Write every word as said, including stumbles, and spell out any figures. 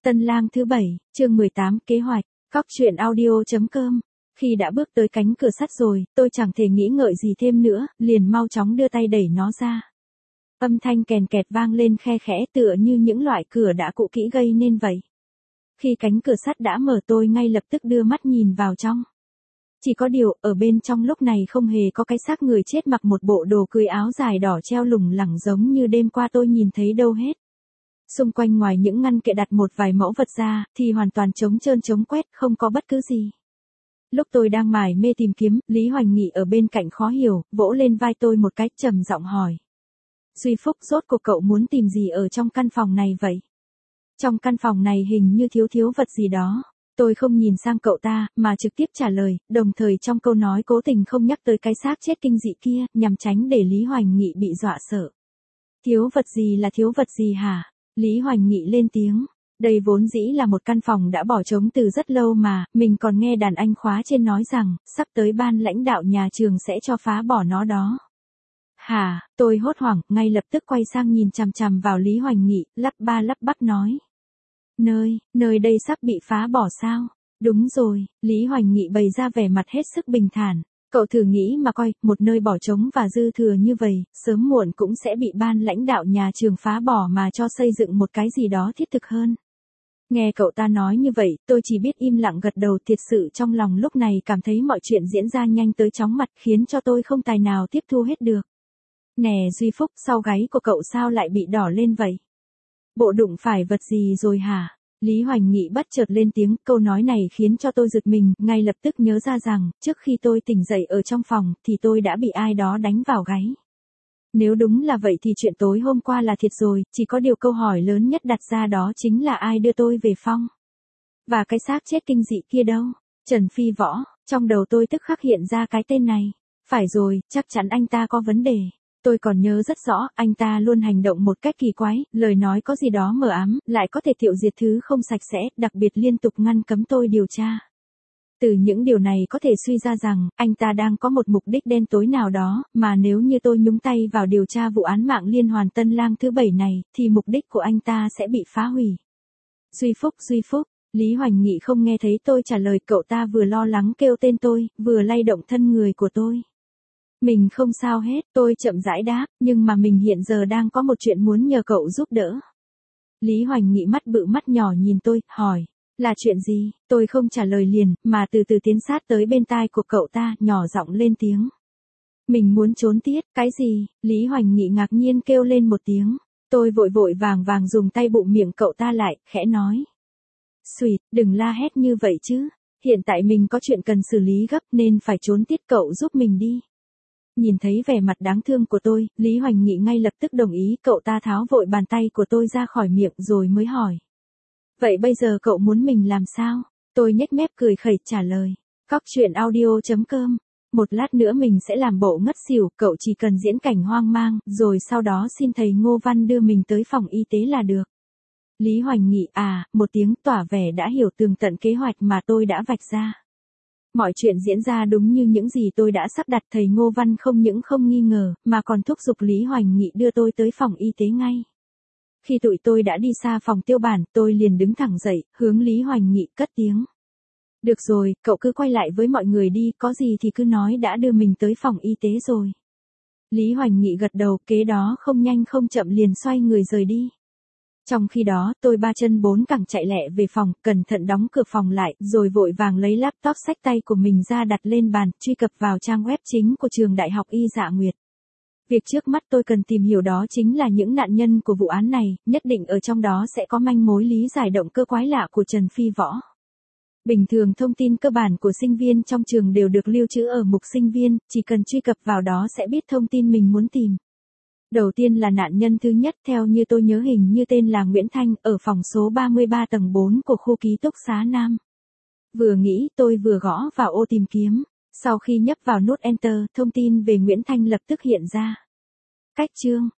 Tân lang thứ bảy, chương mười tám, kế hoạch, cóc truyện audio.com. Khi đã bước tới cánh cửa sắt rồi, tôi chẳng thể nghĩ ngợi gì thêm nữa, liền mau chóng đưa tay đẩy nó ra. Âm thanh kèn kẹt vang lên khe khẽ tựa như những loại cửa đã cũ kỹ gây nên vậy. Khi cánh cửa sắt đã mở tôi ngay lập tức đưa mắt nhìn vào trong. Chỉ có điều, ở bên trong lúc này không hề có cái xác người chết mặc một bộ đồ cưới áo dài đỏ treo lủng lẳng giống như đêm qua tôi nhìn thấy đâu hết. Xung quanh ngoài những ngăn kệ đặt một vài mẫu vật ra, thì hoàn toàn trống trơn trống quét, không có bất cứ gì. Lúc tôi đang mải mê tìm kiếm, Lý Hoành Nghị ở bên cạnh khó hiểu, vỗ lên vai tôi một cái trầm giọng hỏi. Duy Phúc, rốt cuộc cậu muốn tìm gì ở trong căn phòng này vậy? Trong căn phòng này hình như thiếu thiếu vật gì đó. Tôi không nhìn sang cậu ta, mà trực tiếp trả lời, đồng thời trong câu nói cố tình không nhắc tới cái xác chết kinh dị kia, nhằm tránh để Lý Hoành Nghị bị dọa sợ. Thiếu vật gì là thiếu vật gì hả? Lý Hoành Nghị lên tiếng. Đây vốn dĩ là một căn phòng đã bỏ trống từ rất lâu mà, mình còn nghe đàn anh khóa trên nói rằng, sắp tới ban lãnh đạo nhà trường sẽ cho phá bỏ nó đó. Hả, tôi hốt hoảng, ngay lập tức quay sang nhìn chằm chằm vào Lý Hoành Nghị, lắp ba lắp bắp nói. Nơi, nơi đây sắp bị phá bỏ sao? Đúng rồi, Lý Hoành Nghị bày ra vẻ mặt hết sức bình thản. Cậu thử nghĩ mà coi, một nơi bỏ trống và dư thừa như vậy, sớm muộn cũng sẽ bị ban lãnh đạo nhà trường phá bỏ mà cho xây dựng một cái gì đó thiết thực hơn. Nghe cậu ta nói như vậy, tôi chỉ biết im lặng gật đầu, thiệt sự trong lòng lúc này cảm thấy mọi chuyện diễn ra nhanh tới chóng mặt khiến cho tôi không tài nào tiếp thu hết được. Nè Duy Phúc, sau gáy của cậu sao lại bị đỏ lên vậy? Bộ đụng phải vật gì rồi hả? Lý Hoành Nghị bất chợt lên tiếng, câu nói này khiến cho tôi giật mình, ngay lập tức nhớ ra rằng, trước khi tôi tỉnh dậy ở trong phòng, thì tôi đã bị ai đó đánh vào gáy. Nếu đúng là vậy thì chuyện tối hôm qua là thiệt rồi, chỉ có điều câu hỏi lớn nhất đặt ra đó chính là ai đưa tôi về phòng. Và cái xác chết kinh dị kia đâu? Trần Phi Võ, trong đầu tôi tức khắc hiện ra cái tên này. Phải rồi, chắc chắn anh ta có vấn đề. Tôi còn nhớ rất rõ, anh ta luôn hành động một cách kỳ quái, lời nói có gì đó mờ ám, lại có thể tiêu diệt thứ không sạch sẽ, đặc biệt liên tục ngăn cấm tôi điều tra. Từ những điều này có thể suy ra rằng, anh ta đang có một mục đích đen tối nào đó, mà nếu như tôi nhúng tay vào điều tra vụ án mạng liên hoàn Tân Lang thứ bảy này, thì mục đích của anh ta sẽ bị phá hủy. Duy Phúc, Duy Phúc, Lý Hoành Nghị không nghe thấy tôi trả lời, cậu ta vừa lo lắng kêu tên tôi, vừa lay động thân người của tôi. Mình không sao hết, tôi chậm rãi đáp, nhưng mà mình hiện giờ đang có một chuyện muốn nhờ cậu giúp đỡ. Lý Hoành Nghị mắt bự mắt nhỏ nhìn tôi, hỏi, là chuyện gì? Tôi không trả lời liền, mà từ từ tiến sát tới bên tai của cậu ta, nhỏ giọng lên tiếng. Mình muốn trốn tiết, cái gì? Lý Hoành Nghị ngạc nhiên kêu lên một tiếng. Tôi vội vội vàng vàng dùng tay bụm miệng cậu ta lại, khẽ nói. Xuyệt, đừng la hét như vậy chứ, hiện tại mình có chuyện cần xử lý gấp nên phải trốn tiết, cậu giúp mình đi. Nhìn thấy vẻ mặt đáng thương của tôi, Lý Hoành Nghị ngay lập tức đồng ý, cậu ta tháo vội bàn tay của tôi ra khỏi miệng rồi mới hỏi. Vậy bây giờ cậu muốn mình làm sao? Tôi nhếch mép cười khẩy trả lời. Cóc truyện audio.com. Một lát nữa mình sẽ làm bộ ngất xỉu, cậu chỉ cần diễn cảnh hoang mang, rồi sau đó xin thầy Ngô Văn đưa mình tới phòng y tế là được. Lý Hoành Nghị à, một tiếng tỏ vẻ đã hiểu tường tận kế hoạch mà tôi đã vạch ra. Mọi chuyện diễn ra đúng như những gì tôi đã sắp đặt, thầy Ngô Văn không những không nghi ngờ, mà còn thúc giục Lý Hoành Nghị đưa tôi tới phòng y tế ngay. Khi tụi tôi đã đi xa phòng tiêu bản, tôi liền đứng thẳng dậy, hướng Lý Hoành Nghị cất tiếng. Được rồi, cậu cứ quay lại với mọi người đi, có gì thì cứ nói đã đưa mình tới phòng y tế rồi. Lý Hoành Nghị gật đầu, kế đó không nhanh không chậm liền xoay người rời đi. Trong khi đó, tôi ba chân bốn cẳng chạy lẹ về phòng, cẩn thận đóng cửa phòng lại, rồi vội vàng lấy laptop xách tay của mình ra đặt lên bàn, truy cập vào trang web chính của trường Đại học Y Dạ Nguyệt. Việc trước mắt tôi cần tìm hiểu đó chính là những nạn nhân của vụ án này, nhất định ở trong đó sẽ có manh mối lý giải động cơ quái lạ của Trần Phi Võ. Bình thường thông tin cơ bản của sinh viên trong trường đều được lưu trữ ở mục sinh viên, chỉ cần truy cập vào đó sẽ biết thông tin mình muốn tìm. Đầu tiên là nạn nhân thứ nhất, theo như tôi nhớ hình như tên là Nguyễn Thanh, ở phòng số ba mươi ba tầng bốn của khu ký túc xá Nam. Vừa nghĩ tôi vừa gõ vào ô tìm kiếm, sau khi nhấp vào nút Enter, thông tin về Nguyễn Thanh lập tức hiện ra. Cách chương,